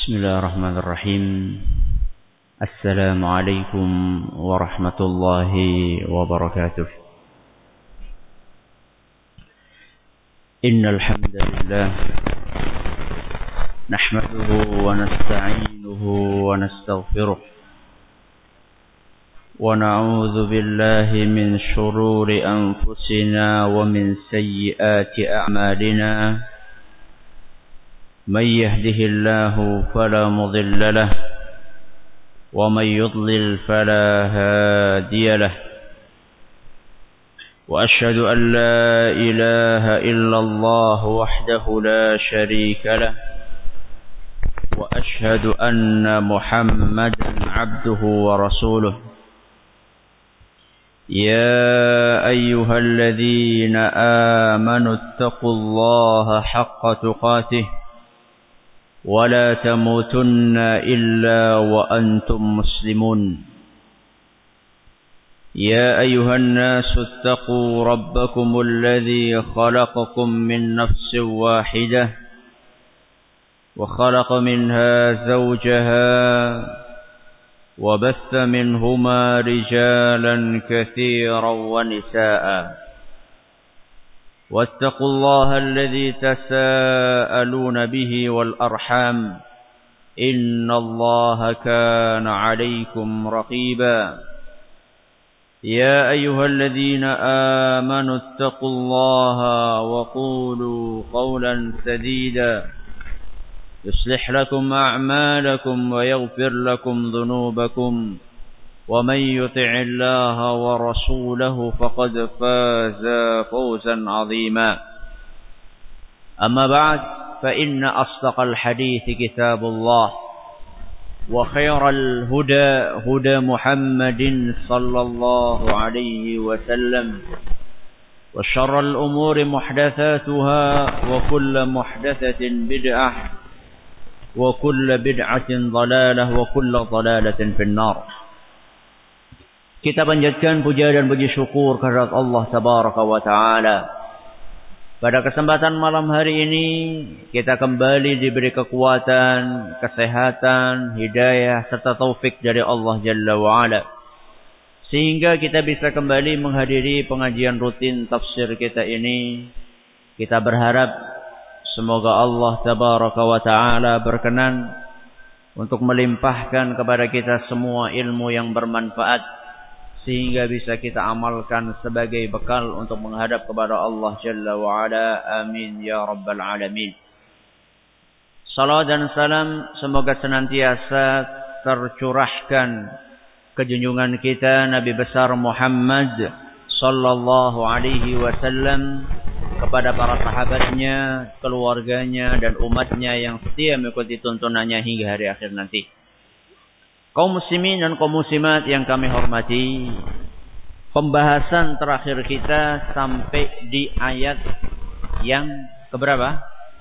Bismillahirrahmanirrahim. Assalamualaikum warahmatullahi wabarakatuh. Innal hamdalillah nahmaduhu wa nasta'inuhu wa nastaghfiruh wa na'udzu billahi min shururi anfusina wa min sayyiati a'malina. من يهده الله فلا مضل له ومن يضلل فلا هادي له وأشهد أن لا إله إلا الله وحده لا شريك له وأشهد أن محمدا عبده ورسوله يا أيها الذين آمنوا اتقوا الله حق تقاته ولا تموتن إلا وأنتم مسلمون يا أيها الناس اتقوا ربكم الذي خلقكم من نفس واحدة وخلق منها زوجها وبث منهما رجالا كثيرا ونساء واتقوا الله الذي تساءلون به والأرحام إن الله كان عليكم رقيبا يا أيها الذين آمنوا اتقوا الله وقولوا قولا سديدا يصلح لكم أعمالكم ويغفر لكم ذنوبكم ومن يطع الله ورسوله فقد فاز فوزا عظيما أما بعد فإن أصدق الحديث كتاب الله وخير الهدى هدى محمد صلى الله عليه وسلم وشر الأمور محدثاتها وكل محدثة بدعة وكل بدعة ضلالة وكل ضلالة في النار. Kita panjatkan puja dan puji syukur kehadirat Allah Tabaraka wa Ta'ala. Pada kesempatan malam hari ini, kita kembali diberi kekuatan, kesehatan, hidayah, serta taufik dari Allah Jalla wa'ala. Sehingga kita bisa kembali menghadiri pengajian rutin tafsir kita ini. Kita berharap semoga Allah Tabaraka wa Ta'ala berkenan untuk melimpahkan kepada kita semua ilmu yang bermanfaat, sehingga bisa kita amalkan sebagai bekal untuk menghadap kepada Allah Jalla wa'ala. Amin ya rabbal alamin. Salam dan salam semoga senantiasa tercurahkan ke junjungan kita Nabi besar Muhammad sallallahu alaihi wasallam, kepada para sahabatnya, keluarganya dan umatnya yang setia mengikuti tuntunannya hingga hari akhir nanti. Kaum muslimin dan kaum muslimat yang kami hormati, pembahasan terakhir kita sampai di ayat yang keberapa?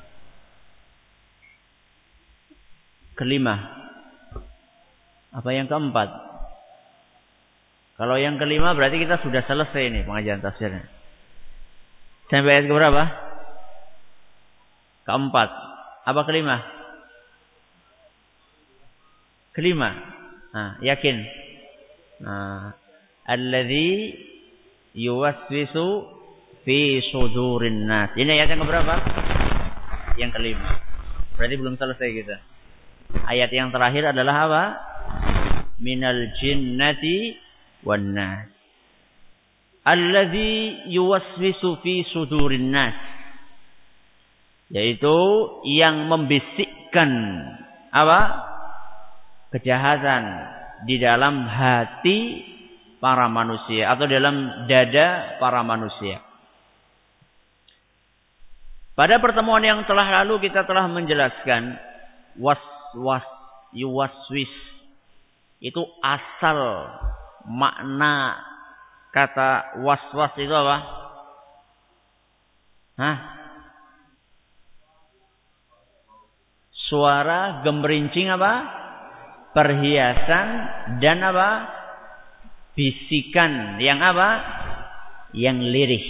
Kelima. Apa yang keempat? Kalau yang kelima berarti kita sudah selesai nih pengajian tafsirnya. Sampai ayat keberapa? Keempat. Apa kelima? Kelima. Yakin. Alladzi yuwaswisu fi sudurin nas. Ini ayat yang keberapa? Yang kelima. Berarti belum selesai kita. Ayat yang terakhir adalah apa? Minal jinnati wan nas. Alladzi yuwaswisu fi sudurin nas. Yaitu yang membisikkan apa? Kejahatan di dalam hati para manusia atau dalam dada para manusia. Pada pertemuan yang telah lalu kita telah menjelaskan waswas yuwaswis itu asal makna kata waswas itu apa? Suara gemerincing apa? Perhiasan dan apa? Bisikan yang apa? Yang lirih.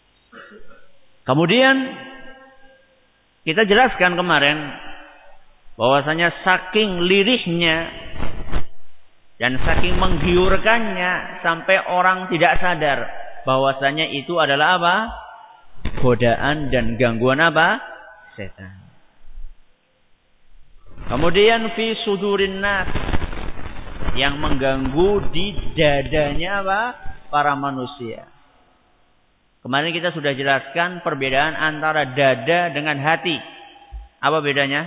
Kemudian kita jelaskan kemarin bahwasanya saking lirihnya dan saking menggiurkannya sampai orang tidak sadar bahwasanya itu adalah apa? Godaan dan gangguan apa? Setan. Kemudian fi sudurin nas, yang mengganggu di dadanya apa? Para manusia. Kemarin kita sudah jelaskan perbedaan antara dada dengan hati. Apa bedanya?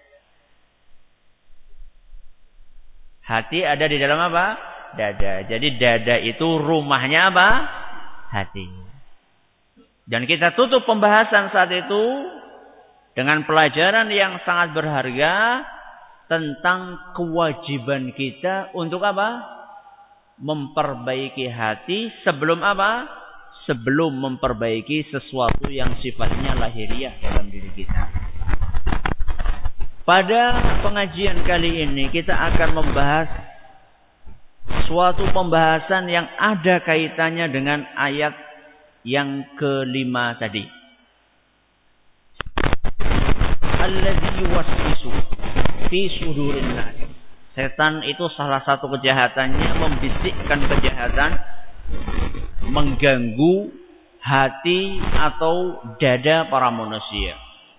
Hati ada di dalam apa? Dada. Jadi dada itu rumahnya apa? Hati. Dan kita tutup pembahasan saat itu dengan pelajaran yang sangat berharga tentang kewajiban kita untuk apa? Memperbaiki hati sebelum apa? Sebelum memperbaiki sesuatu yang sifatnya lahiriah dalam diri kita. Pada pengajian kali ini kita akan membahas suatu pembahasan yang ada kaitannya dengan ayat yang kelima tadi. Alladzi yuwaswisu fi sudurin nas. Setan itu salah satu kejahatannya membisikkan kejahatan, mengganggu hati atau dada para manusia.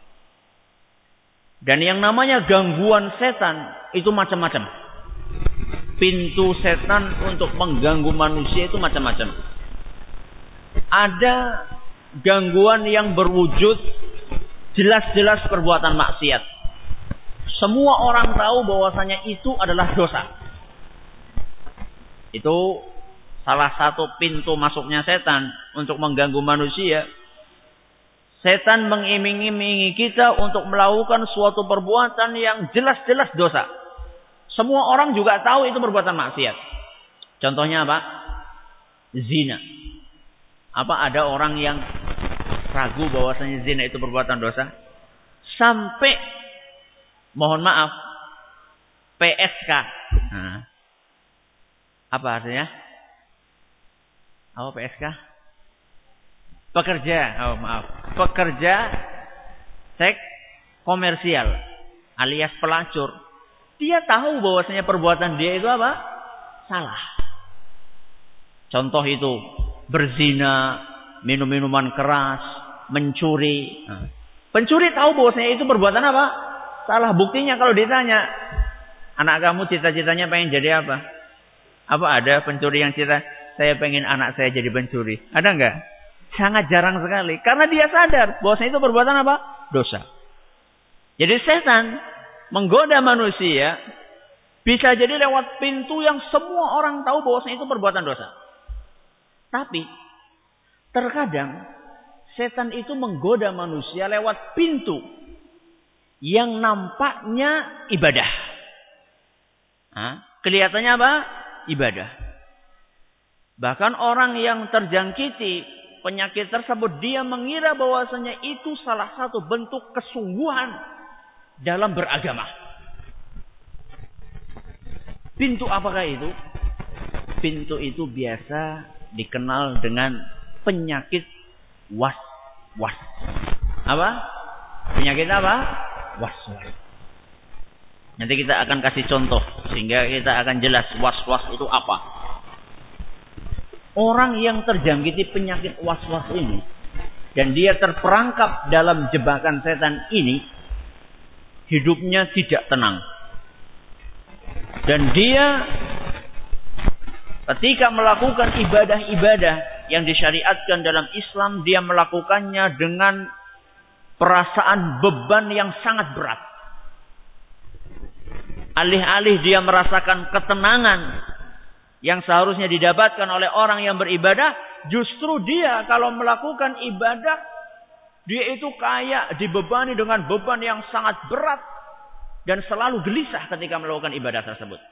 Dan yang namanya gangguan setan itu macam-macam. Pintu setan untuk mengganggu manusia itu macam-macam. Ada gangguan yang berwujud jelas-jelas perbuatan maksiat. Semua orang tahu bahwasanya itu adalah dosa. Itu salah satu pintu masuknya setan untuk mengganggu manusia. Setan mengiming-imingi kita untuk melakukan suatu perbuatan yang jelas-jelas dosa. Semua orang juga tahu itu perbuatan maksiat. Contohnya apa? Zina. Apa ada orang yang ragu bahwasanya zina itu perbuatan dosa? Sampai, mohon maaf, PSK. Nah, apa artinya? Apa PSK? Pekerja seks komersial alias pelacur. Dia tahu bahwasanya perbuatan dia itu apa? Salah. Contoh itu berzina, minum minuman keras, mencuri. Pencuri tahu bahwasanya itu perbuatan apa? Salah. Buktinya kalau ditanya, anak kamu cita-citanya pengen jadi apa? Apa ada pencuri yang cita, saya pengen anak saya jadi pencuri? Ada enggak? Sangat jarang sekali. Karena dia sadar bahwasanya itu perbuatan apa? Dosa. Jadi setan menggoda manusia bisa jadi lewat pintu yang semua orang tahu bahwasanya itu perbuatan dosa. Tapi terkadang setan itu menggoda manusia lewat pintu yang nampaknya ibadah. Kelihatannya apa? Ibadah. Bahkan orang yang terjangkiti penyakit tersebut, dia mengira bahwasanya itu salah satu bentuk kesungguhan dalam beragama. Pintu apakah itu? Pintu itu biasa dikenal dengan penyakit was-was. Apa? Penyakit apa? Was-was. Nanti kita akan kasih contoh sehingga kita akan jelas was-was itu apa. Orang yang terjangkiti penyakit was-was ini dan dia terperangkap dalam jebakan setan ini, hidupnya tidak tenang. Dan dia ketika melakukan ibadah-ibadah yang disyariatkan dalam Islam, dia melakukannya dengan perasaan beban yang sangat berat. Alih-alih dia merasakan ketenangan yang seharusnya didapatkan oleh orang yang beribadah, justru dia kalau melakukan ibadah, dia itu kayak dibebani dengan beban yang sangat berat dan selalu gelisah ketika melakukan ibadah tersebut.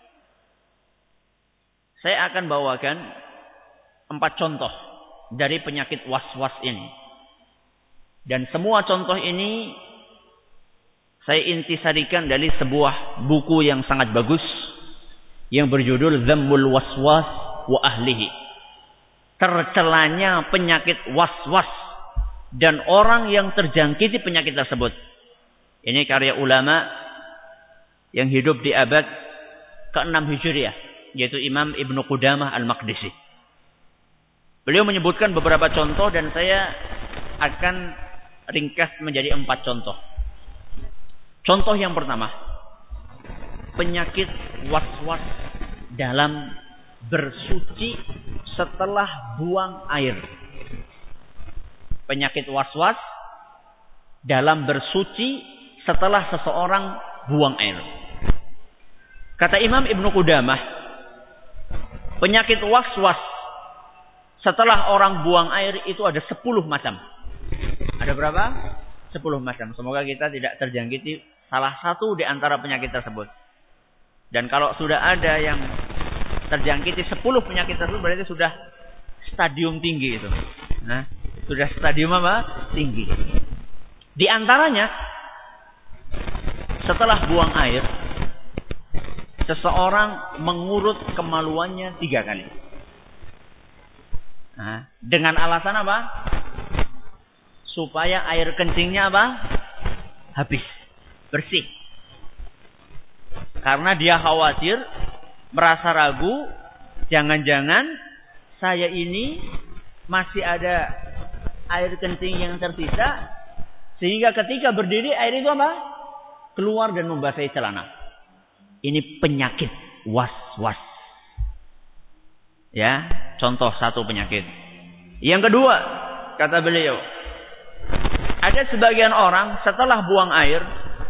Saya akan bawakan 4 contoh dari penyakit was-was ini. Dan semua contoh ini saya intisarikan dari sebuah buku yang sangat bagus yang berjudul Dhammul Waswas wa Ahlihi. Tercelanya penyakit was-was dan orang yang terjangkiti penyakit tersebut. Ini karya ulama yang hidup di abad ke-6 Hijriah, yaitu Imam Ibnu Qudamah Al-Maqdisi. Beliau menyebutkan beberapa contoh dan saya akan ringkas menjadi 4 contoh. Contoh yang pertama, penyakit was-was dalam bersuci setelah buang air. Penyakit was-was dalam bersuci setelah seseorang buang air. Kata Imam Ibnu Qudamah, penyakit was-was setelah orang buang air itu ada 10 macam. Ada berapa? 10 macam. Semoga kita tidak terjangkiti salah satu di antara penyakit tersebut. Dan kalau sudah ada yang terjangkiti 10 penyakit tersebut, berarti sudah stadium tinggi itu. Nah, sudah stadium apa? Tinggi. Di antaranya, setelah buang air, seseorang mengurut kemaluannya 3 kali. Nah, dengan alasan apa? Supaya air kencingnya apa? Habis. Bersih. Karena dia khawatir, merasa ragu, jangan-jangan saya ini masih ada air kencing yang tersisa, sehingga ketika berdiri air itu apa? Keluar dan membasahi celana. Ini penyakit was-was. Ya, contoh satu penyakit. Yang kedua, kata beliau, ada sebagian orang setelah buang air,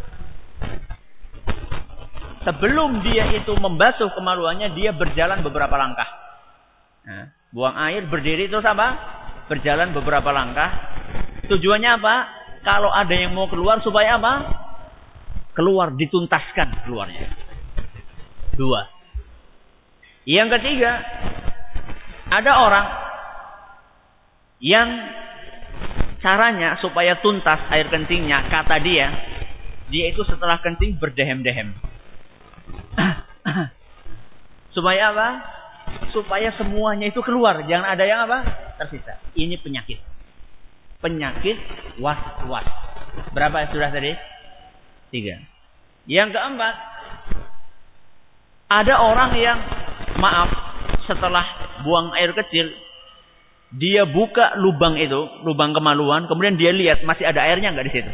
sebelum dia itu membasuh kemaluannya, dia berjalan beberapa langkah. Nah, buang air, berdiri terus apa? Berjalan beberapa langkah. Tujuannya apa? Kalau ada yang mau keluar supaya apa? Keluar, dituntaskan keluarnya. 2. Yang ketiga, ada orang yang caranya supaya tuntas air kencingnya, kata dia itu setelah kencing berdehem-dehem. Supaya apa? Supaya semuanya itu keluar, jangan ada yang apa? Tersisa. Ini penyakit. Penyakit was-was. Berapa sudah tadi? 3. Yang keempat, ada orang yang setelah buang air kecil, dia buka lubang itu, lubang kemaluan, kemudian dia lihat masih ada airnya enggak di situ.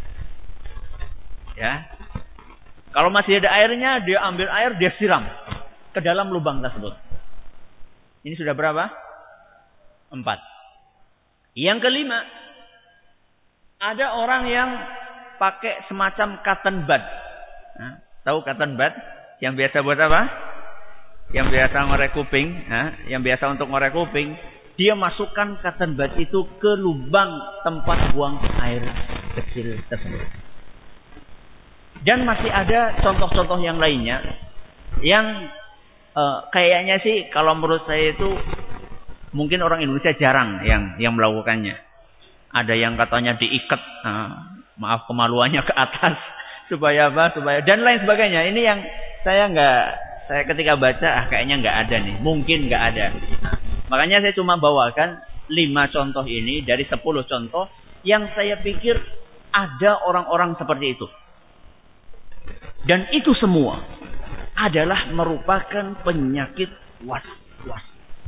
Ya. Kalau masih ada airnya, dia ambil air, dia siram ke dalam lubang tersebut. Ini sudah berapa? 4. Yang kelima, ada orang yang pakai semacam cotton bud. Nah, tahu cotton bud? Yang biasa buat apa? Yang biasa ngorek kuping. Nah, yang biasa untuk ngorek kuping. Dia masukkan cotton bud itu ke lubang tempat buang air kecil tersebut. Dan masih ada contoh-contoh yang lainnya yang kayaknya sih kalau menurut saya itu mungkin orang Indonesia jarang yang melakukannya. Ada yang katanya diikat, kemaluannya ke atas supaya apa? Supaya dan lain sebagainya. Ini yang saya ketika baca kayaknya nggak ada nih, mungkin nggak ada. Makanya saya cuma bawakan 5 contoh ini dari 10 contoh yang saya pikir ada orang-orang seperti itu. Dan itu semua adalah merupakan penyakit was-was.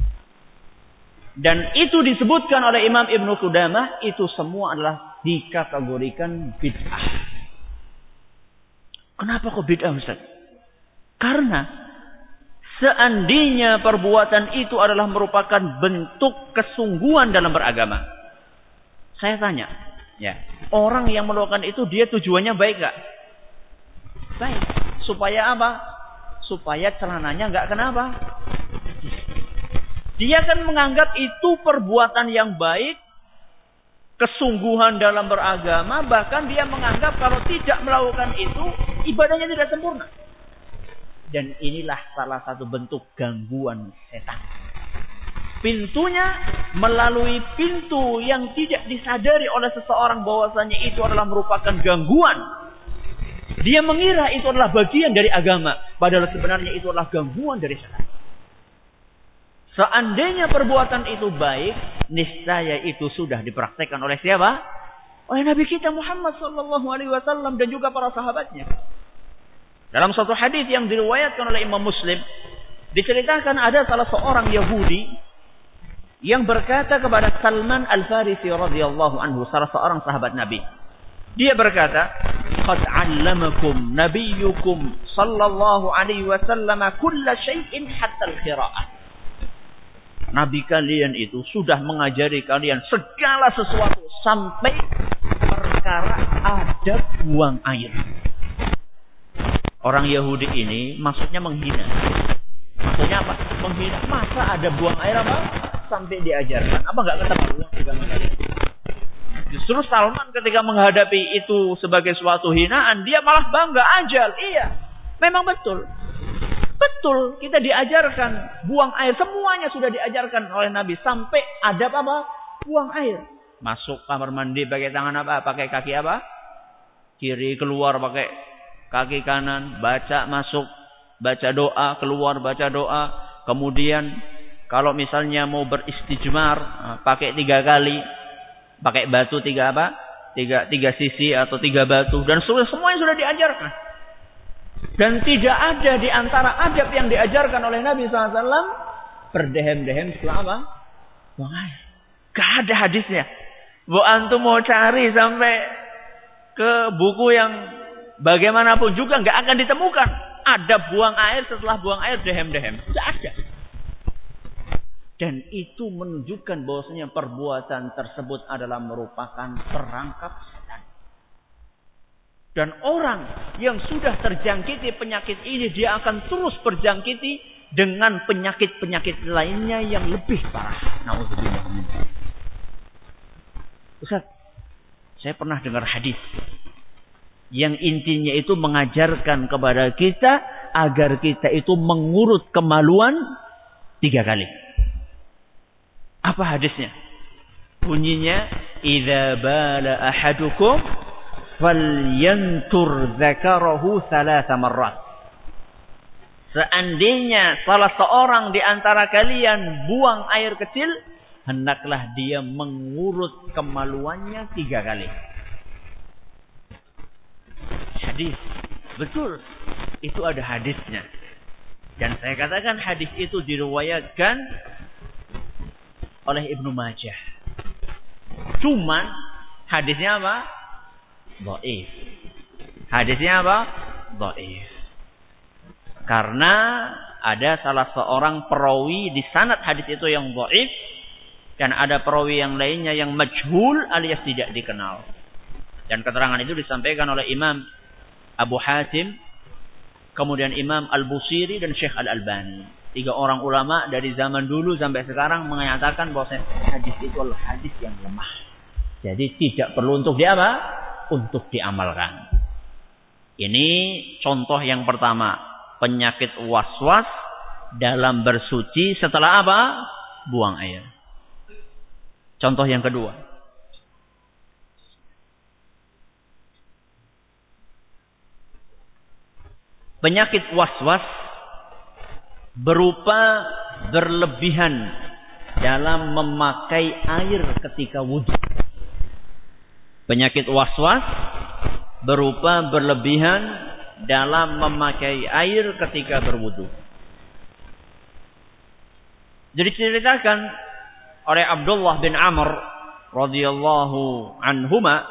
Dan itu disebutkan oleh Imam Ibnu Qudamah, itu semua adalah dikategorikan bid'ah. Kenapa kok bid'ah, Ustaz? Karena seandainya perbuatan itu adalah merupakan bentuk kesungguhan dalam beragama. Saya tanya, ya, orang yang melakukan itu dia tujuannya baik gak? Baik. Supaya apa? Supaya celananya enggak kenapa? Dia kan menganggap itu perbuatan yang baik, kesungguhan dalam beragama, bahkan dia menganggap kalau tidak melakukan itu, ibadahnya tidak sempurna. Dan inilah salah satu bentuk gangguan setan. Pintunya melalui pintu yang tidak disadari oleh seseorang bahwasanya itu adalah merupakan gangguan. Dia mengira itu adalah bagian dari agama. Padahal sebenarnya itu adalah gangguan dari setan. Seandainya perbuatan itu baik, niscaya itu sudah dipraktekkan oleh siapa? Oleh Nabi kita Muhammad SAW dan juga para sahabatnya. Dalam suatu hadis yang diriwayatkan oleh Imam Muslim, diceritakan ada salah seorang Yahudi yang berkata kepada Salman Al-Farisi radhiyallahu anhu, salah seorang sahabat Nabi. Dia berkata, "Qad 'allamakum nabiyyukum sallallahu alaihi wasallam kulla syai'in hatta al-qira'ah." Nabi kalian itu sudah mengajari kalian segala sesuatu sampai perkara adab buang air. Orang Yahudi ini maksudnya menghina. Maksudnya apa? Menghina. Masa ada buang air apa? Sampai diajarkan. Apa enggak ketahuan agama kalian? Justru Salman ketika menghadapi itu sebagai suatu hinaan, dia malah bangga, ajal. Iya, memang betul. Betul, kita diajarkan buang air. Semuanya sudah diajarkan oleh Nabi. Sampai ada apa? Buang air. Masuk kamar mandi pakai tangan apa? Pakai kaki apa? Kiri, keluar pakai kaki kanan. Baca masuk, baca doa, keluar baca doa. Kemudian kalau misalnya mau beristijmar, pakai 3 kali. Pakai batu 3 apa? 3 sisi atau 3 batu. Dan semuanya sudah diajarkan. Dan tidak ada di antara adab yang diajarkan oleh Nabi SAW berdehem-dehem setelah apa? Buang air. Gak ada hadisnya. Bu antum mau cari sampai ke buku yang bagaimanapun juga gak akan ditemukan. Ada buang air setelah buang air dehem-dehem. Tidak ada. Dan itu menunjukkan bahwasanya perbuatan tersebut adalah merupakan perangkap setan. Dan orang yang sudah terjangkiti penyakit ini, dia akan terus berjangkiti dengan penyakit-penyakit lainnya yang lebih parah. Nauzubillah. Ustaz, saya pernah dengar hadis yang intinya itu mengajarkan kepada kita agar kita itu mengurut kemaluan 3 kali. Apa hadisnya? Bunyinya, "Idza bala ahadukum falyantur dzakarahu 3 marrat." Seandainya salah seorang di antara kalian buang air kecil, hendaklah dia mengurut kemaluannya 3 kali. Hadis. Betul. Itu ada hadisnya. Dan saya katakan hadis itu diriwayatkan oleh Ibnu Majah. Cuman hadisnya apa? Dhaif. Hadisnya apa? Dhaif. Karena ada salah seorang perawi di sanad hadis itu yang dhaif dan ada perawi yang lainnya yang majhul alias tidak dikenal. Dan keterangan itu disampaikan oleh Imam Abu Hatim, kemudian Imam Al-Busiri dan Syekh Al-Albani. 3 orang ulama dari zaman dulu sampai sekarang menyatakan bahwa hadis itu adalah hadis yang lemah. Jadi tidak perlu untuk untuk diamalkan. Ini contoh yang pertama, penyakit waswas dalam bersuci setelah apa? Buang air. Contoh yang kedua. Penyakit waswas berupa berlebihan dalam memakai air ketika wudhu. Penyakit waswas berupa berlebihan dalam memakai air ketika berwudhu. Jadi diceritakan oleh Abdullah bin Amr radhiyallahu anhuma,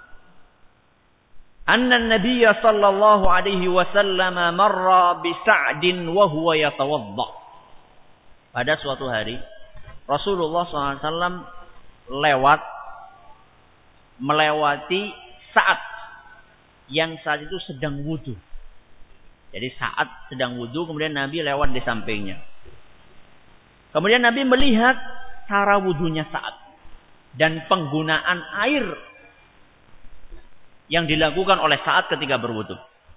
anna an-nabiy sallallahu alaihi wasallam marra bi Sa'din wa huwa yatawadda. Pada suatu hari Rasulullah SAW melewati Sa'ad yang saat itu sedang wudu. Jadi Sa'ad sedang wudu, kemudian Nabi lewat di sampingnya. Kemudian Nabi melihat cara wudunya Sa'ad dan penggunaan air yang dilakukan oleh Sa'ad ketika berwudu.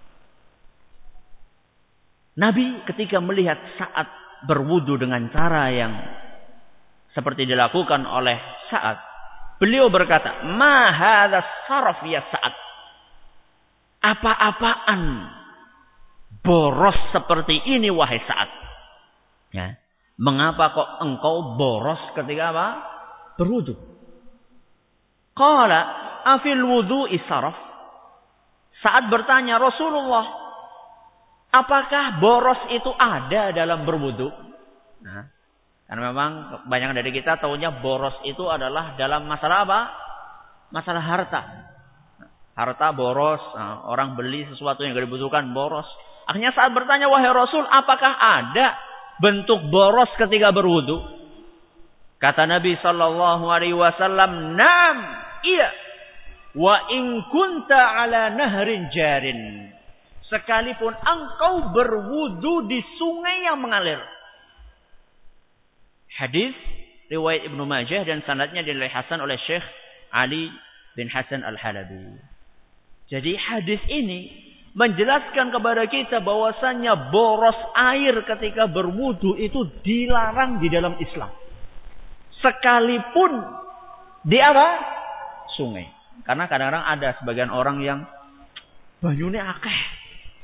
Nabi ketika melihat Sa'ad berwudu dengan cara yang seperti dilakukan oleh Sa'ad, beliau berkata, "Ma hadza saraf ya Sa'ad?" Apa-apaan boros seperti ini wahai Sa'ad? Ya. Mengapa kok engkau boros ketika apa? Berwudu? Qala afil wudu'i saraf. Sa'ad bertanya, Rasulullah, Apakah boros itu ada dalam berwudu? Nah, karena memang kebanyakan dari kita tahunya boros itu adalah dalam masalah apa? Masalah harta. Harta boros, nah, orang beli sesuatu yang tidak dibutuhkan boros. Akhirnya saat bertanya, wahai Rasul, apakah ada bentuk boros ketika berwudu? Kata Nabi sallallahu alaihi wasallam, "Naam, iya. Wa in kunta ala nahrin jarin." Sekalipun engkau berwudu di sungai yang mengalir. Hadis riwayat Ibnu Majah dan sanadnya dinilai hasan oleh Syekh Ali bin Hasan Al-Halabi. Jadi hadis ini menjelaskan kepada kita bahwasannya boros air ketika berwudu itu dilarang di dalam Islam. Sekalipun di apa? Sungai. Karena kadang-kadang ada sebagian orang yang banyune akeh.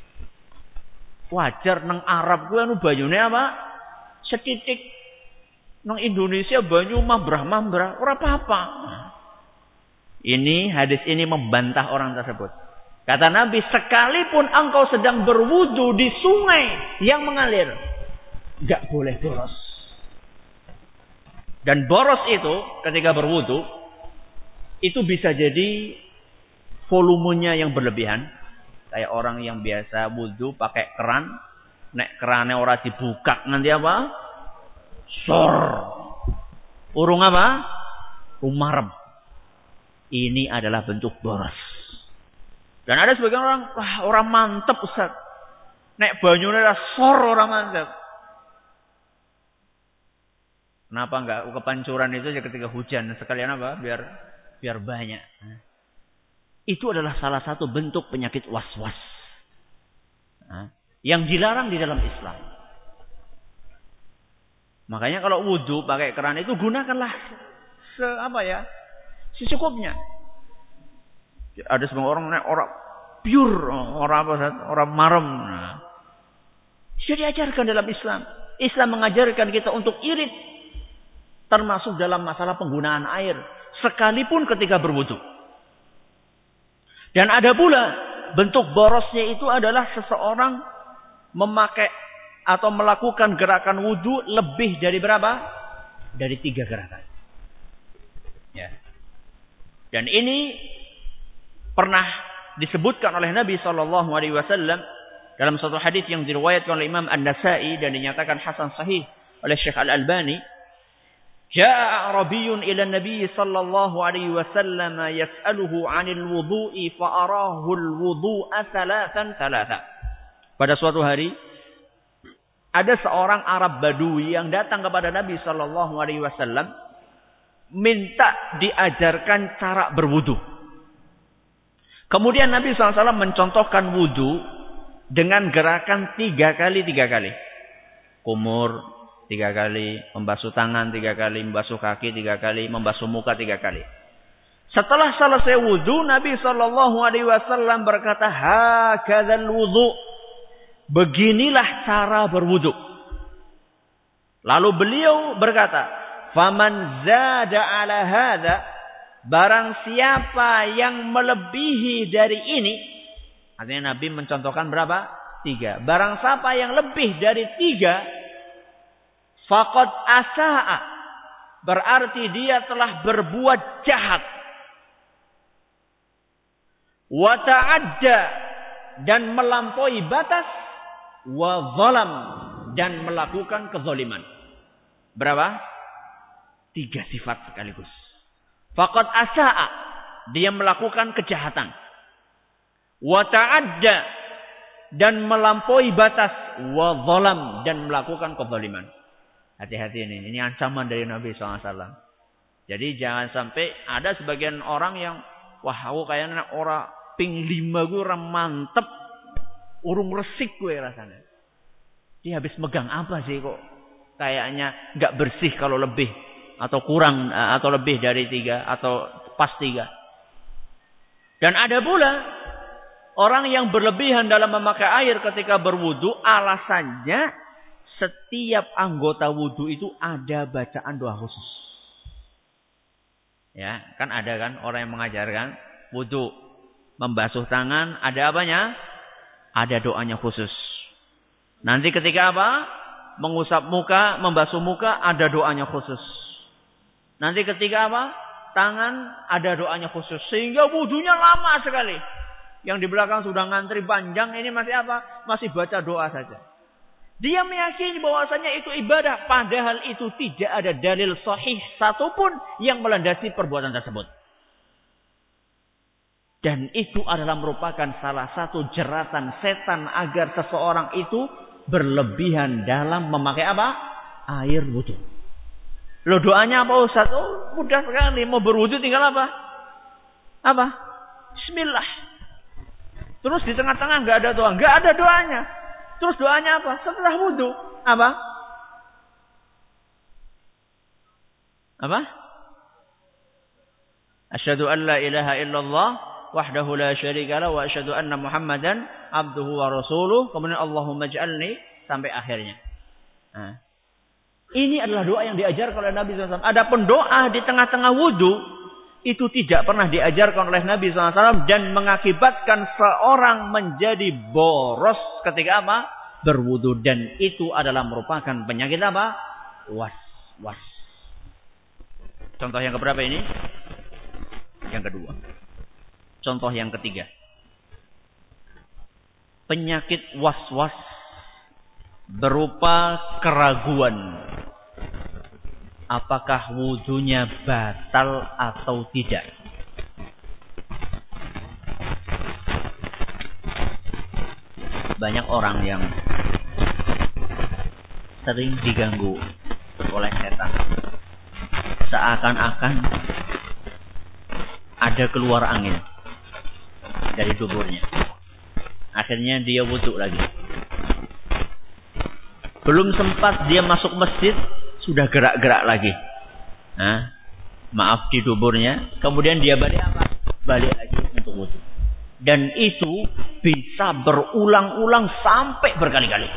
Wajar nang Arab kuwi anu banyune apa? Setitik. Nang Indonesia banyu mambrah-mambrah, ora apa-apa. Ini hadis ini membantah orang tersebut. Kata Nabi, sekalipun engkau sedang berwudu di sungai yang mengalir, enggak boleh boros. Dan boros itu ketika berwudu itu bisa jadi volumenya yang berlebihan. Kayak orang yang biasa wudu pakai keran, nek kerannya ora dibuka nanti apa? Sor. Urung apa? Umarem. Ini adalah bentuk boros. Dan ada sebagian orang, wah orang mantep Ustaz. Nek banyune ora sor orang mantep. Kenapa enggak kepancuran itu ya ketika hujan sekalian apa? Biar banyak. Itu adalah salah satu bentuk penyakit was-was. Yang dilarang di dalam Islam. Makanya kalau wudu pakai keran itu gunakanlah secukupnya. Ada sebagian orang pure, orang marem. Sudah diajarkan dalam Islam. Islam mengajarkan kita untuk irit. Termasuk dalam masalah penggunaan air. Sekalipun ketika berwudu. Dan ada pula bentuk borosnya itu adalah seseorang memakai atau melakukan gerakan wudu lebih dari berapa? Dari 3 gerakan. Ya. Dan ini pernah disebutkan oleh Nabi SAW dalam satu hadis yang diriwayatkan oleh Imam An-Nasa'i dan dinyatakan hasan sahih oleh Syekh Al-Albani. Ja'a Arabiyyun ila Nabi sallallahu alaihi wasallam yas'aluhu 'anil wudu'i fa arahu al-wudu'a thalathan. Pada suatu hari ada seorang Arab Badui yang datang kepada Nabi sallallahu alaihi wasallam minta diajarkan cara berwudu. Kemudian Nabi SAW mencontohkan wudu dengan gerakan 3 kali. Kumur 3 kali, membasuh tangan 3 kali, membasuh kaki 3 kali, membasuh muka 3 kali. Setelah selesai wudu, Nabi SAW berkata, hakadzal wudu. Beginilah cara berwudu. Lalu beliau berkata, faman zada ala hadza, barang siapa yang melebihi dari ini, artinya Nabi mencontohkan berapa? 3. Barang siapa yang lebih dari 3, faqad asa'a, berarti dia telah berbuat jahat. Wa ta'adda, dan melampaui batas. Wa zalam, dan melakukan kezaliman. Berapa? 3 sifat sekaligus. Faqad asa'a, dia melakukan kejahatan. Wa ta'adda, dan melampaui batas. Wa zalam, dan melakukan kezaliman. Hati-hati ini ancaman dari Nabi SAW. Jadi jangan sampai ada sebagian orang yang, wah aku kayaknya orang ping 5 gue orang mantep, urung resik gue rasanya. Dia habis megang apa sih kok kayaknya nggak bersih kalau lebih atau kurang atau lebih dari 3 atau pas 3. Dan ada pula orang yang berlebihan dalam memakai air ketika berwudu, alasannya setiap anggota wudu itu ada bacaan doa khusus. Ya, kan ada kan orang yang mengajarkan wudu, membasuh tangan, ada apanya? Ada doanya khusus. Nanti ketika apa? Mengusap muka, membasuh muka, ada doanya khusus. Nanti ketika apa? Tangan, ada doanya khusus. Sehingga wudunya lama sekali. Yang di belakang sudah ngantri panjang, ini masih apa? Masih baca doa saja. Dia meyakini bahwasanya itu ibadah. Padahal itu tidak ada dalil sahih satupun yang melandasi perbuatan tersebut. Dan itu adalah merupakan salah satu jeratan setan agar seseorang itu berlebihan dalam memakai apa? Air wudu. Loh doanya apa Ustaz? Oh, mudah sekali. Mau berwudu tinggal apa? Apa? Bismillah. Terus di tengah-tengah nggak ada doa. Nggak ada doanya. Terus doanya apa? Setelah wudu. Apa? Apa? Asyhadu an la ilaha illallah wahdahu la syarika lahu wa asyhadu anna Muhammadan abduhu wa rasuluh. Kemudian Allahumma ij'alni sampai akhirnya. Nah, ini adalah doa yang diajarkan oleh Nabi SAW. Adapun doa di tengah-tengah wudu itu tidak pernah diajarkan oleh Nabi SAW dan mengakibatkan seorang menjadi boros ketika apa? Berwudu, dan itu adalah merupakan penyakit apa? Was. Contoh yang keberapa ini? Yang kedua. Contoh yang ketiga. Penyakit was-was berupa keraguan. Apakah wudunya batal atau tidak? Banyak orang yang sering diganggu oleh setan. Seakan-akan ada keluar angin dari tubuhnya. Akhirnya dia wudu lagi. Belum sempat dia masuk masjid, sudah gerak-gerak lagi. Nah, maaf di tubuhnya. Kemudian dia balik apa? Balik lagi untuk wudu. Dan itu bisa berulang-ulang sampai berkali-kali.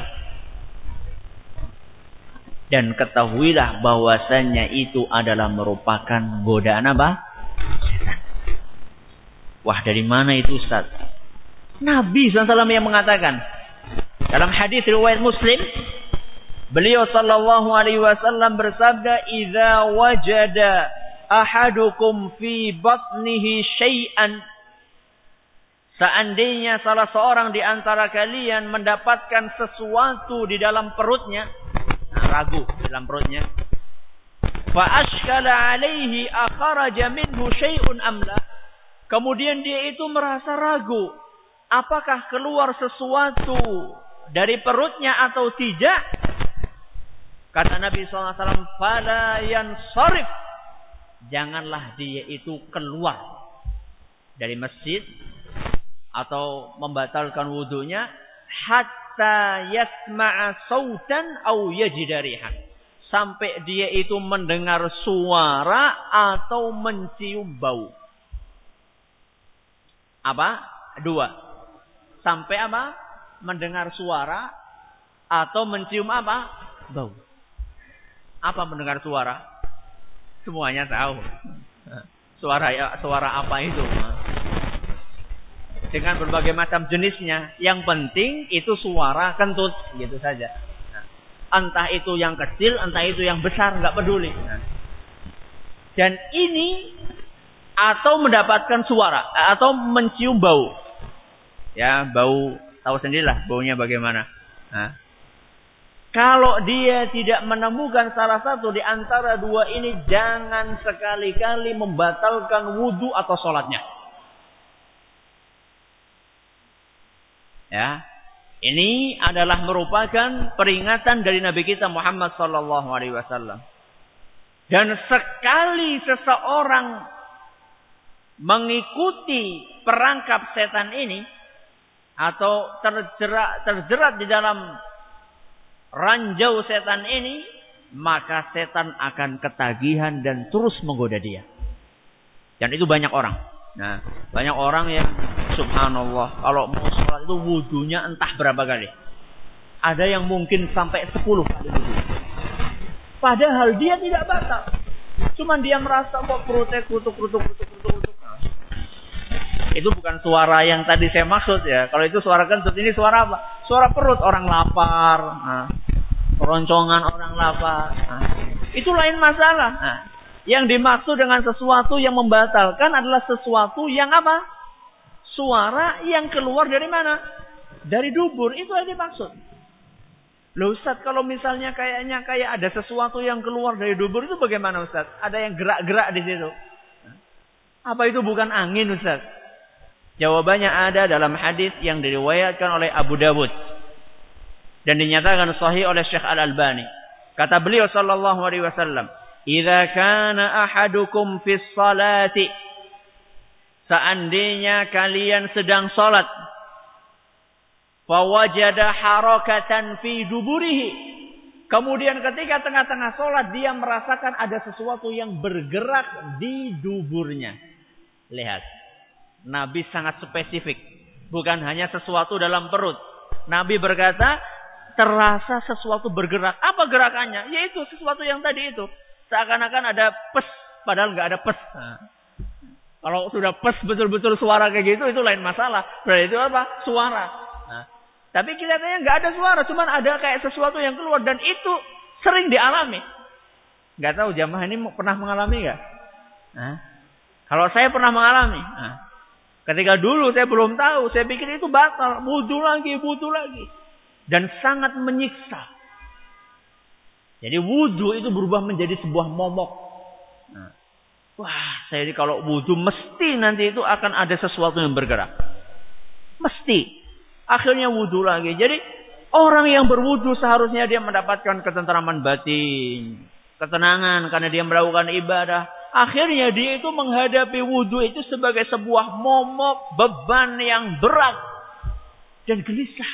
Dan ketahuilah bahwasanya itu adalah merupakan godaan apa? Setan. Wah, dari mana itu Ustaz? Nabi SAW yang mengatakan dalam hadis riwayat Muslim, beliau sallallahu alaihi wasallam bersabda, "Idza wajada ahadukum fi batnihi syai'an." Seandainya salah seorang di antara kalian mendapatkan sesuatu di dalam perutnya, ragu di dalam perutnya, fa ashkala alaihi akharaja minhu syai'un am la. Kemudian dia itu merasa ragu, apakah keluar sesuatu dari perutnya atau tidak? Kata Nabi SAW, fala yansarif. Janganlah dia itu keluar dari masjid atau membatalkan wudunya hatta yasma'a sautan au yajida rihan. Sampai dia itu mendengar suara atau mencium bau. Apa? Dua. Sampai apa? Mendengar suara atau mencium apa? Bau. Apa mendengar suara? Semuanya tahu. Suara apa itu? Dengan berbagai macam jenisnya. Yang penting itu suara kentut, gitu saja. Entah itu yang kecil, entah itu yang besar, nggak peduli. Dan ini atau mendapatkan suara atau mencium bau. Ya, bau tahu sendirilah baunya bagaimana. Nah, kalau dia tidak menemukan salah satu di antara dua ini, jangan sekali-kali membatalkan wudu atau sholatnya. Ya, ini adalah merupakan peringatan dari Nabi kita Muhammad sallallahu alaihi wasallam. Dan sekali seseorang mengikuti perangkap setan ini atau terjerat di dalam ranjau setan ini, maka setan akan ketagihan dan terus menggoda dia. Dan itu banyak orang. Nah, banyak orang yang subhanallah kalau mau sholat itu wudunya entah berapa kali. Ada yang mungkin sampai 10 kali wudu. Padahal dia tidak batal. Cuman dia merasa kok perutnya kutuk. Itu bukan suara yang tadi saya maksud ya. Kalau itu suara kentut, ini suara apa? Suara perut orang lapar. Nah, keroncongan orang lapar. Nah, itu lain masalah. Nah, yang dimaksud dengan sesuatu yang membatalkan adalah sesuatu yang apa? Suara yang keluar dari mana? Dari dubur. Itu yang dimaksud. Loh Ustaz, kalau misalnya kayak ada sesuatu yang keluar dari dubur itu bagaimana Ustaz? Ada yang gerak-gerak di situ. Apa itu bukan angin Ustaz? Jawabannya ada dalam hadis yang diriwayatkan oleh Abu Dawud dan dinyatakan sahih oleh Syekh Al-Albani. Kata beliau sallallahu alaihi wasallam, "Idza kana ahadukum fis salati," seandainya kalian sedang salat, "fawajada harakatan fi duburihi," kemudian ketika tengah-tengah salat dia merasakan ada sesuatu yang bergerak di duburnya. Lihat, Nabi sangat spesifik. Bukan hanya sesuatu dalam perut. Nabi berkata, terasa sesuatu bergerak. Apa gerakannya? Yaitu sesuatu yang tadi itu. Seakan-akan ada pes, padahal nggak ada pes. Nah, kalau sudah pes betul-betul suara kayak gitu, itu lain masalah. Berarti itu apa? Suara. Nah, tapi kelihatannya nggak ada suara, cuman ada kayak sesuatu yang keluar. Dan itu sering dialami. Nggak tahu jamaah ini pernah mengalami nggak? Nah, kalau saya pernah mengalami. Nah, ketika dulu saya belum tahu, saya pikir itu batal. Wudu lagi. Dan sangat menyiksa. Jadi wudu itu berubah menjadi sebuah momok. Nah, wah, saya ini kalau wudu mesti nanti itu akan ada sesuatu yang bergerak. Mesti. Akhirnya wudu lagi. Jadi orang yang berwudu seharusnya dia mendapatkan ketentraman batin. Ketenangan karena dia melakukan ibadah. Akhirnya dia itu menghadapi wudu itu sebagai sebuah momok, beban yang berat dan gelisah.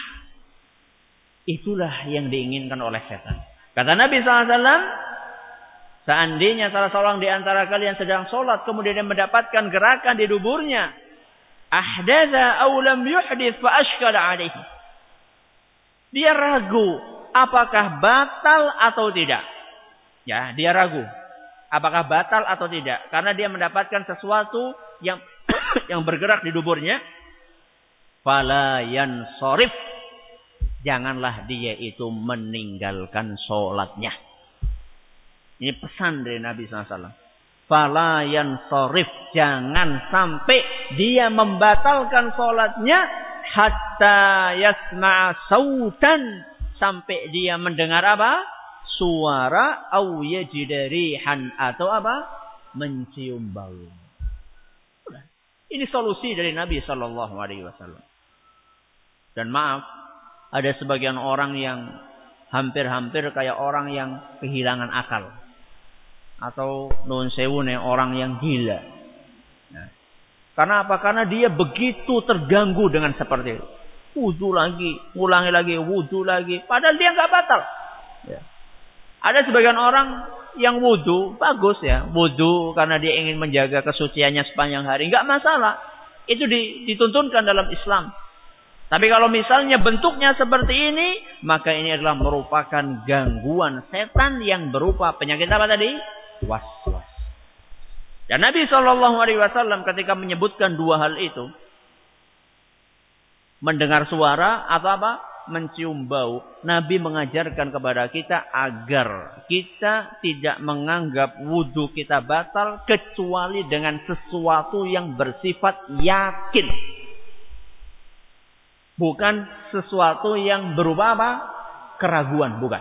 Itulah yang diinginkan oleh setan. Kata Nabi SAW, seandainya salah seorang di antara kalian sedang sholat, kemudian dia mendapatkan gerakan di duburnya, ahdatha aw lam yuhdith fa ashkala alaihi. Dia ragu apakah batal atau tidak. Ya, dia ragu apakah batal atau tidak, karena dia mendapatkan sesuatu yang yang bergerak di duburnya. Fala yansarif, janganlah dia itu meninggalkan sholatnya. Ini pesan dari Nabi SAW. Fala yansarif, jangan sampai dia membatalkan sholatnya hatta yasma'a sautan, sampai dia mendengar apa? Suara, au yajida rihan, atau apa? Mencium bau. Ini solusi dari Nabi sallallahu alaihi wasallam. Dan maaf, ada sebagian orang yang hampir-hampir kayak orang yang kehilangan akal. Atau nun sewu nih, orang yang gila. Nah, karena apa? Karena dia begitu terganggu dengan seperti itu. Wudu lagi, ulangi lagi, wudu lagi. Padahal dia nggak batal. Ya. Ada sebagian orang yang wudu, bagus ya. Wudu karena dia ingin menjaga kesuciannya sepanjang hari. Enggak masalah. Itu dituntunkan dalam Islam. Tapi kalau misalnya bentuknya seperti ini, maka ini adalah merupakan gangguan setan yang berupa penyakit apa tadi? Was-was. Dan Nabi SAW ketika menyebutkan dua hal itu, mendengar suara atau apa? Mencium bau. Nabi mengajarkan kepada kita agar kita tidak menganggap wudu kita batal kecuali dengan sesuatu yang bersifat yakin. Bukan sesuatu yang berupa apa? Keraguan, bukan.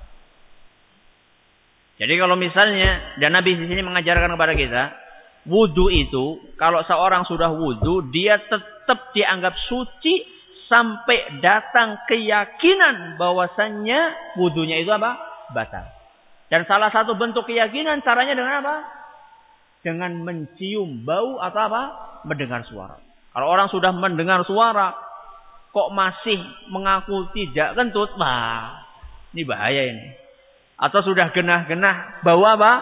Jadi kalau misalnya, dan Nabi di sini mengajarkan kepada kita, wudu itu kalau seorang sudah wudu, dia tetap dianggap suci sampai datang keyakinan bahwasannya wudunya itu apa? Batal. Dan salah satu bentuk keyakinan caranya dengan apa? Dengan mencium bau atau apa? Mendengar suara. Kalau orang sudah mendengar suara kok masih mengaku tidak kentut, wah, ini bahaya ini. Atau sudah genah-genah bau apa?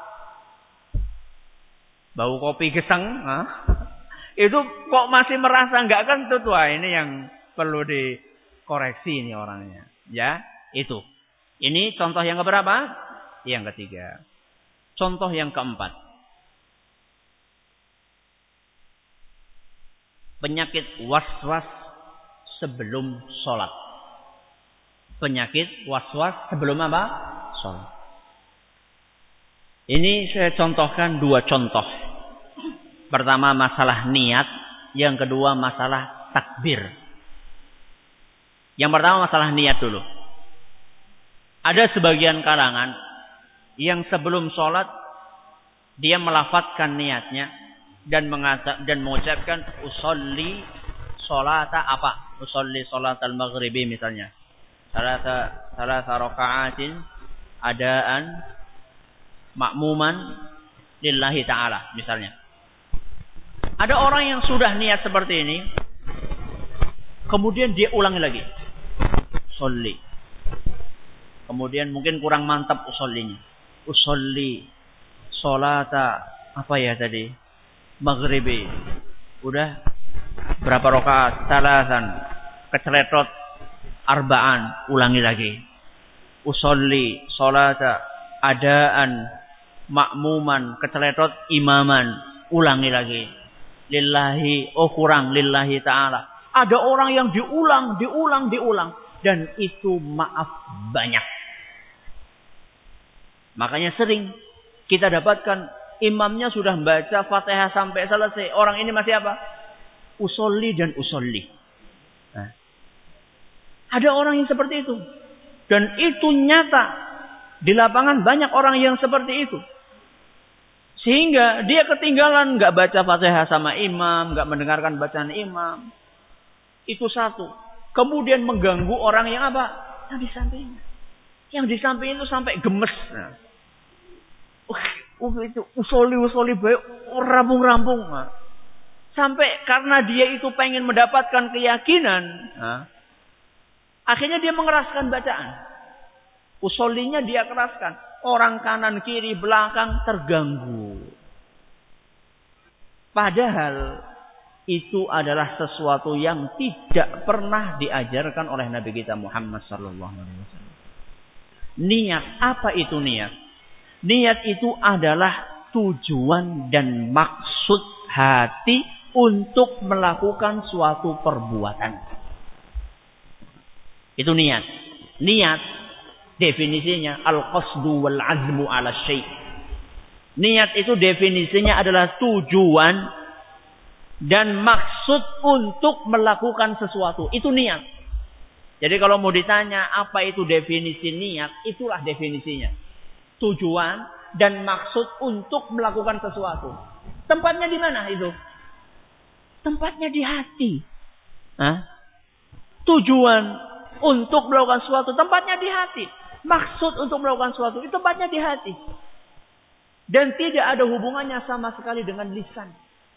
Bau kopi geseng, itu kok masih merasa enggak kentut, wah ini yang perlu dikoreksi ini orangnya. Ya, itu. Ini contoh yang keberapa? Yang ketiga. Contoh yang keempat. penyakit waswas sebelum sholat. Penyakit waswas sebelum apa? Sholat. Ini saya contohkan 2 contoh. Pertama masalah niat, yang kedua masalah takbir. Yang pertama masalah niat dulu. Ada sebagian kalangan yang sebelum sholat dia melafadzkan niatnya dan mengucapkan usolli sholata apa? Usolli sholatal maghribi misalnya. Salasa raka'atin adaan makmuman lillahi ta'ala misalnya. Ada orang yang sudah niat seperti ini, kemudian dia ulangi lagi. Usolli. Kemudian mungkin kurang mantap usollinya. Usolli sholata apa ya tadi? Maghribi. Udah berapa rakaat? Salasan. Keceletot arba'an, ulangi lagi. Usolli sholata adaan makmuman, keceletot imaman, ulangi lagi. Lillahi, kurang lillahi ta'ala. Ada orang yang diulang dan itu maaf banyak. Makanya sering kita dapatkan imamnya sudah membaca Fatihah sampai selesai. Orang ini masih apa? Usolli dan usolli. Nah, ada orang yang seperti itu. Dan itu nyata. Di lapangan banyak orang yang seperti itu. Sehingga dia ketinggalan, nggak baca Fatihah sama imam, nggak mendengarkan bacaan imam. Itu satu. Kemudian mengganggu orang yang apa? Yang di sampingnya. Yang di samping itu sampai gemes. Nah. Itu usoli baik, rampung. Nah. Sampai karena dia itu pengen mendapatkan keyakinan, nah, akhirnya dia mengeraskan bacaan. Usolinya dia keraskan. Orang kanan, kiri, belakang terganggu. Padahal itu adalah sesuatu yang tidak pernah diajarkan oleh Nabi kita Muhammad SAW. Niat, apa itu niat? Niat itu adalah tujuan dan maksud hati untuk melakukan suatu perbuatan. Itu niat. Niat definisinya al-qasdu wal azmu ala syai'. Niat itu definisinya adalah tujuan dan maksud untuk melakukan sesuatu. Itu niat. Jadi kalau mau ditanya apa itu definisi niat, itulah definisinya. Tujuan dan maksud untuk melakukan sesuatu. Tempatnya di mana itu? Tempatnya di hati. Tujuan untuk melakukan sesuatu, tempatnya di hati. Maksud untuk melakukan sesuatu, itu tempatnya di hati. Dan tidak ada hubungannya sama sekali dengan lisan.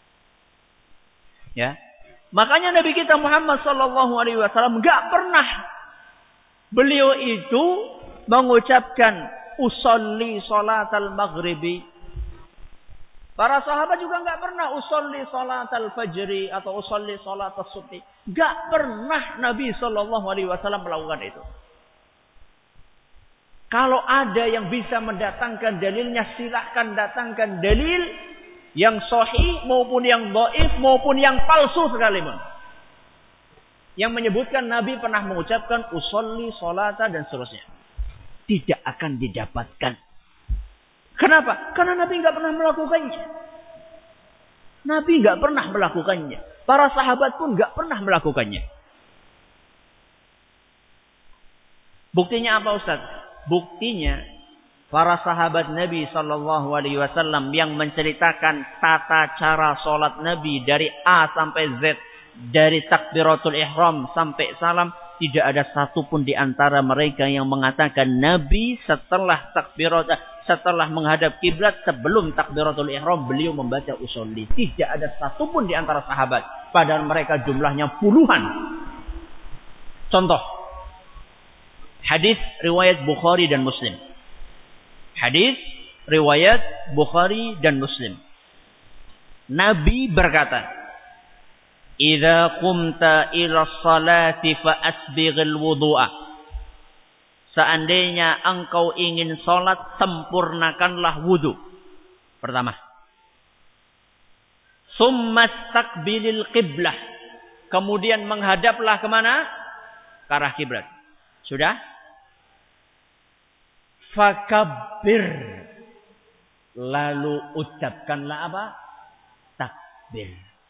Ya. Makanya Nabi kita Muhammad SAW enggak pernah beliau itu mengucapkan usolli sholatal maghribi. Para sahabat juga enggak pernah usolli sholatal fajri atau usolli sholatal subhi. Enggak pernah Nabi SAW melakukan itu. Kalau ada yang bisa mendatangkan dalilnya, silahkan datangkan dalil yang sahih maupun yang dhaif maupun yang palsu sekalipun. Yang menyebutkan Nabi pernah mengucapkan usolli sholata dan seterusnya. Tidak akan didapatkan. Kenapa? Karena Nabi nggak pernah melakukannya. Nabi nggak pernah melakukannya. Para sahabat pun nggak pernah melakukannya. Buktinya apa, Ustaz? Buktinya para sahabat Nabi SAW yang menceritakan tata cara sholat Nabi dari A sampai Z, dari takbiratul ihram sampai salam, tidak ada satupun di antara mereka yang mengatakan Nabi setelah menghadap kiblat sebelum takbiratul ihram beliau membaca usolli. Tidak ada satupun di antara sahabat, padahal mereka jumlahnya puluhan. Contoh, hadis riwayat Bukhari dan Muslim. Hadis riwayat Bukhari dan Muslim. Nabi berkata, "Idza qumta ila sholati fa asbighil wudu'a." Seandainya engkau ingin salat, sempurnakanlah wudu. Pertama. Summa istaqbilil qiblah. Kemudian menghadaplah kemana? Ke arah kiblat. Sudah? Fakabbir. Lalu ucapkanlah apa? Takbir.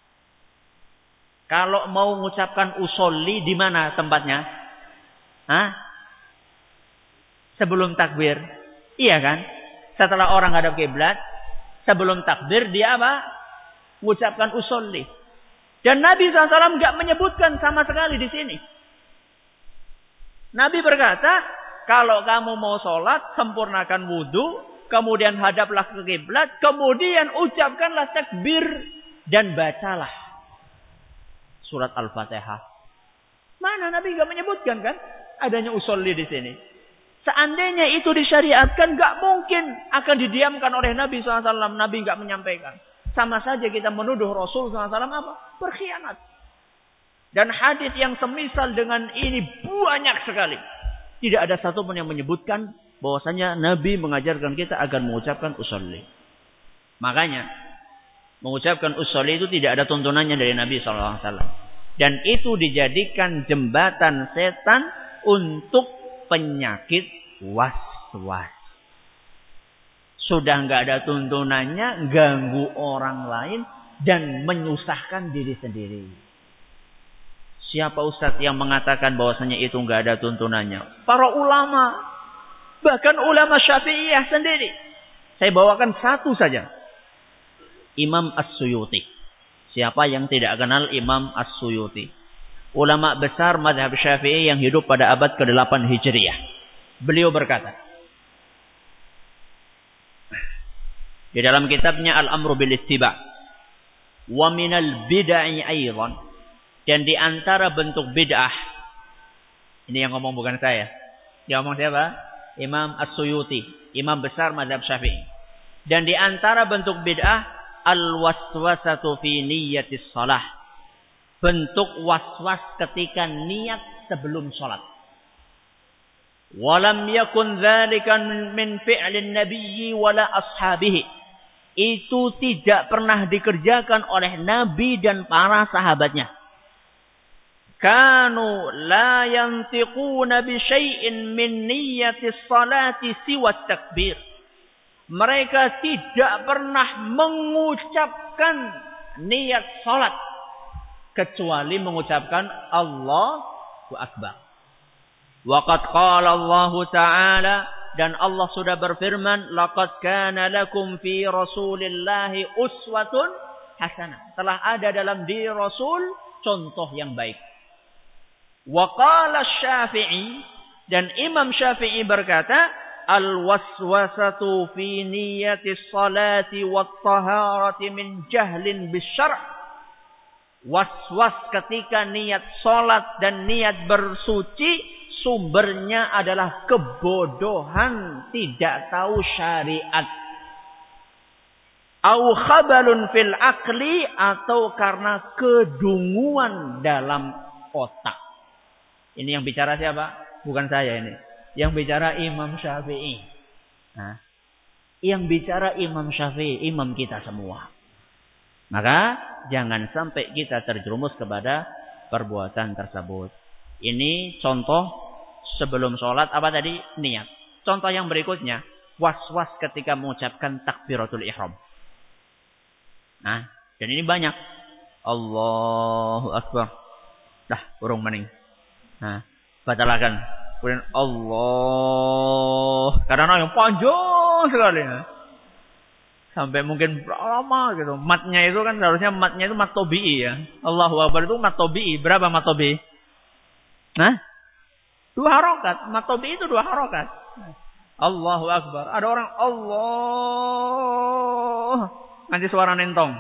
Kalau mau mengucapkan usolli di mana tempatnya? Hah? Sebelum takbir. Iya kan? Setelah orang hadap kiblat, sebelum takbir dia apa? Mengucapkan usolli. Dan Nabi SAW enggak menyebutkan sama sekali di sini. Nabi berkata, kalau kamu mau sholat, sempurnakan wudu, kemudian hadaplah ke kiblat, kemudian ucapkanlah takbir dan bacalah surat Al-Fatihah. Mana Nabi enggak menyebutkan kan adanya usolli di sini. Seandainya itu disyariatkan, enggak mungkin akan didiamkan oleh Nabi SAW. Nabi enggak menyampaikan. Sama saja kita menuduh Rasul SAW apa? Berkhianat. Dan hadis yang semisal dengan ini banyak sekali. Tidak ada satupun yang menyebutkan bahwasanya Nabi mengajarkan kita agar mengucapkan usolli. Makanya mengucapkan usolli itu tidak ada tuntunannya dari Nabi SAW. Dan itu dijadikan jembatan setan untuk penyakit was-was. Sudah nggak ada tuntunannya, ganggu orang lain dan menyusahkan diri sendiri. Siapa ustadz yang mengatakan bahwasanya itu nggak ada tuntunannya? Para ulama, bahkan ulama Syafi'iyah sendiri. Saya bawakan satu saja. Imam As-Suyuti. Siapa yang tidak kenal Imam As-Suyuti? Ulama besar mazhab Syafi'i yang hidup pada abad ke-8 Hijriah. Beliau berkata, di dalam kitabnya Al-Amru bil Ittiba' wa minal bid'ah aidan, dan di antara bentuk bid'ah, ini yang ngomong bukan saya. Yang ngomong siapa? Imam As-Suyuti, imam besar mazhab Syafi'i. Dan di antara bentuk bid'ah al-waswasatu fi niyyatis shalah. Bentuk waswas ketika niat sebelum salat. Walam yakun dzalika min fi'lin nabiyyi wala ashabihi. Itu tidak pernah dikerjakan oleh Nabi dan para sahabatnya. Kanu la yantiquna bi syai'in min niyyatis salati siwa takbir. Mereka tidak pernah mengucapkan niat salat kecuali mengucapkan Allahu Akbar. Waqad qala Allah Ta'ala, dan Allah sudah berfirman, laqad kana lakum fi Rasulillahi uswatun hasanah. Telah ada dalam diri Rasul contoh yang baik. Wa qala Syafi'i, dan Imam Syafi'i berkata, al-waswasatu fi niyyati salati wat taharati min jahlin bisyara'. Was-was ketika niat salat dan niat bersuci sumbernya adalah kebodohan, tidak tahu syariat. Au khabalun fil aqli, atau karena kedunguan dalam otak. Ini yang bicara siapa? Bukan saya ini. Yang bicara Imam Syafi'i. Nah, yang bicara Imam Syafi'i, imam kita semua. Maka jangan sampai kita terjerumus kepada perbuatan tersebut. Ini contoh sebelum sholat apa tadi? Niat. Contoh yang berikutnya, was-was ketika mengucapkan takbiratul ihram. Nah, dan ini banyak. Allahu Akbar. Dah, burung maning. Nah, batalkan. Kemudian Allah. Karena yang panjang sekali. Sampai mungkin lama gitu. Matnya itu kan seharusnya matnya itu mat tobi'i ya. Allahu Akbar itu mat tobi'i. Berapa mat tobi'i? Nah, 2 harokat. Mat tobi'i itu 2 harokat. Allahu Akbar. Ada orang Allah. Nanti suara nentong.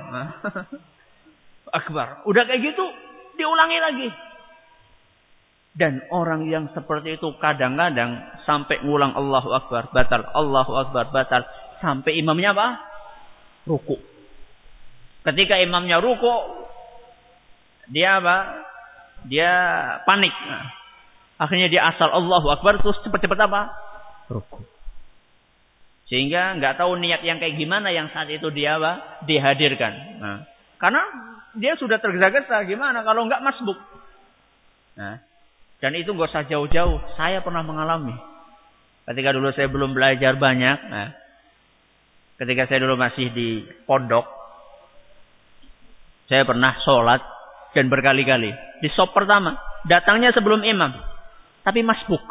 Akbar. Udah kayak gitu, diulangi lagi. Dan orang yang seperti itu kadang-kadang sampai ngulang Allahu Akbar, batal. Allahu Akbar, batal. Sampai imamnya apa? Ruku. Ketika imamnya ruku, dia apa? Dia panik. Nah, akhirnya dia asal Allahu Akbar, terus cepat-cepat apa? Ruku. Sehingga nggak tahu niat yang kayak gimana yang saat itu dia apa? Dihadirkan. Nah, Karena dia sudah tergesa-gesa, gimana kalau enggak masbuk. Nah, dan itu enggak usah jauh-jauh, saya pernah mengalami. Ketika dulu saya belum belajar banyak, nah, ketika saya dulu masih di pondok, saya pernah sholat dan berkali-kali. Di shop pertama, datangnya sebelum imam, tapi masbuk.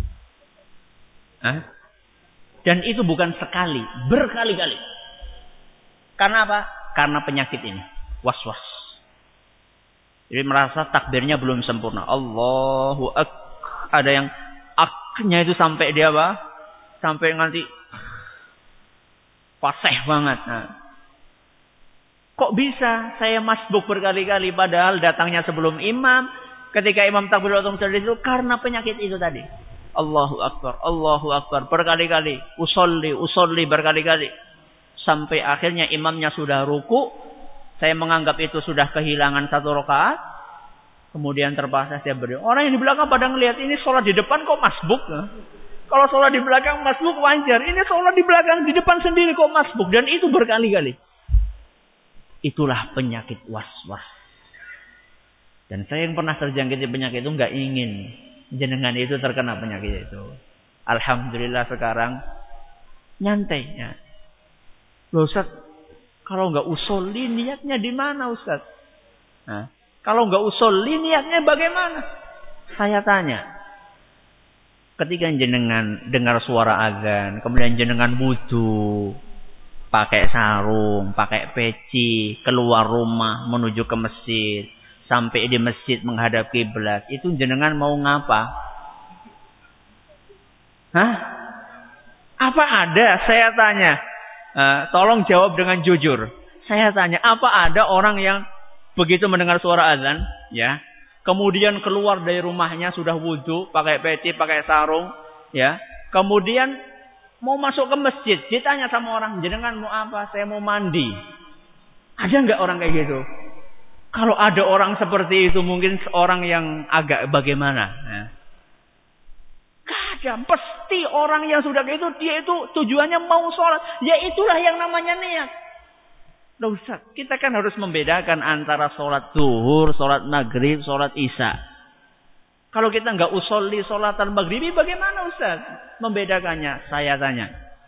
Nah, dan itu bukan sekali, berkali-kali. Karena apa? Karena penyakit ini, was-was. Jadi merasa takbirnya belum sempurna. Allahu Akbar. Ada yang aknya itu sampai dia apa? Sampai nanti fasih banget. Nah, kok bisa saya masbuk berkali-kali padahal datangnya sebelum imam? Ketika imam takbiratul ihram itu karena penyakit itu tadi. Allahu Akbar berkali-kali. Usolli berkali-kali. Sampai akhirnya imamnya sudah ruku. Saya menganggap itu sudah kehilangan satu rakaat. Kemudian terpaksa saya berdiri. Orang yang di belakang pada ngelihat ini sholat di depan kok masbuk. Nah? Kalau sholat di belakang masbuk wajar. Ini sholat di belakang di depan sendiri kok masbuk. Dan itu berkali-kali. Itulah penyakit was-was. Dan saya yang pernah terjangkit penyakit itu nggak ingin jenengan itu terkena penyakit itu. Alhamdulillah sekarang nyantai. Ya. Loh Ustaz, kalau nggak usolli niatnya di mana Ustaz? Nah, kalau nggak usolli niatnya bagaimana? Saya tanya. Ketika jenengan dengar suara azan, kemudian jenengan wudu, pakai sarung, pakai peci, keluar rumah menuju ke masjid, sampai di masjid menghadap kiblat, itu jenengan mau ngapa? Hah? Apa ada? Saya tanya. Tolong jawab dengan jujur. Saya tanya, apa ada orang yang begitu mendengar suara azan, ya, kemudian keluar dari rumahnya sudah wudu, pakai peci, pakai sarung, ya, kemudian mau masuk ke masjid, ditanya sama orang, jenengan mau apa? Saya mau mandi. Ada nggak orang kayak gitu? Kalau ada orang seperti itu, mungkin orang yang agak bagaimana? Ya. Gak ada. Pasti orang yang sudah kayak itu, dia itu tujuannya mau sholat. Ya itulah yang namanya niat. Loh Ustaz, kita kan harus membedakan antara sholat zuhur, sholat maghrib, sholat isya. Kalau kita nggak usolli sholatan maghribi, bagaimana Ustaz membedakannya? Saya tanya.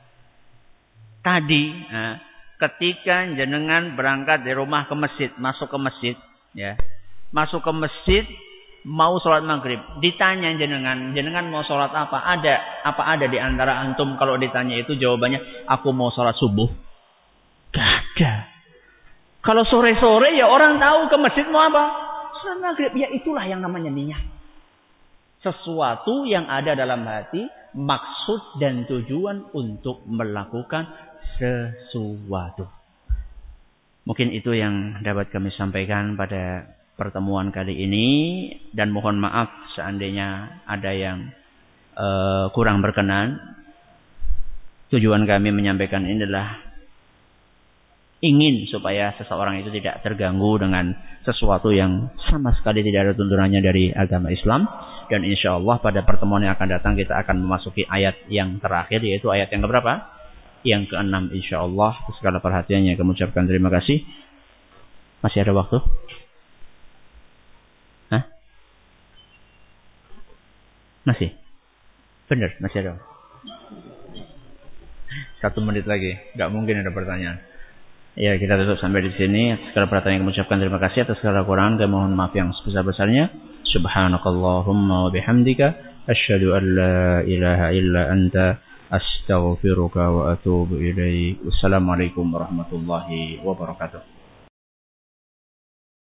Tadi, ketika jenengan berangkat dari rumah ke masjid, masuk ke masjid, ya, masuk ke masjid, mau sholat maghrib, ditanya jenengan mau sholat apa? Ada di antara antum kalau ditanya itu jawabannya, aku mau sholat subuh? Gak ada. Kalau sore-sore ya orang tahu ke masjid mau apa? Sholat maghrib. Ya itulah yang namanya niat. Sesuatu yang ada dalam hati, maksud dan tujuan untuk melakukan sesuatu. Mungkin itu yang dapat kami sampaikan pada pertemuan kali ini, dan mohon maaf seandainya ada yang kurang berkenan. Tujuan kami menyampaikan ini adalah ingin supaya seseorang itu tidak terganggu dengan sesuatu yang sama sekali tidak ada tuntunannya dari agama Islam. Dan insya Allah pada pertemuan yang akan datang kita akan memasuki ayat yang terakhir, yaitu ayat yang keberapa? Yang ke-6 insya Allah. Segala perhatiannya kami ucapkan terima kasih. Masih ada waktu? Hah? Masih? Benar, masih ada. 1 menit lagi, nggak mungkin ada pertanyaan. Ya, kita tutup sampai di sini. Segala perhatian yang kami ucapkan terima kasih. Atas segala kekurangan kami mohon maaf yang sebesar-besarnya. Subhanakallahumma wa bihamdika asyhadu an la ilaha illa anta astaghfiruka wa atubu ilaik. Wassalamualaikum warahmatullahi wabarakatuh.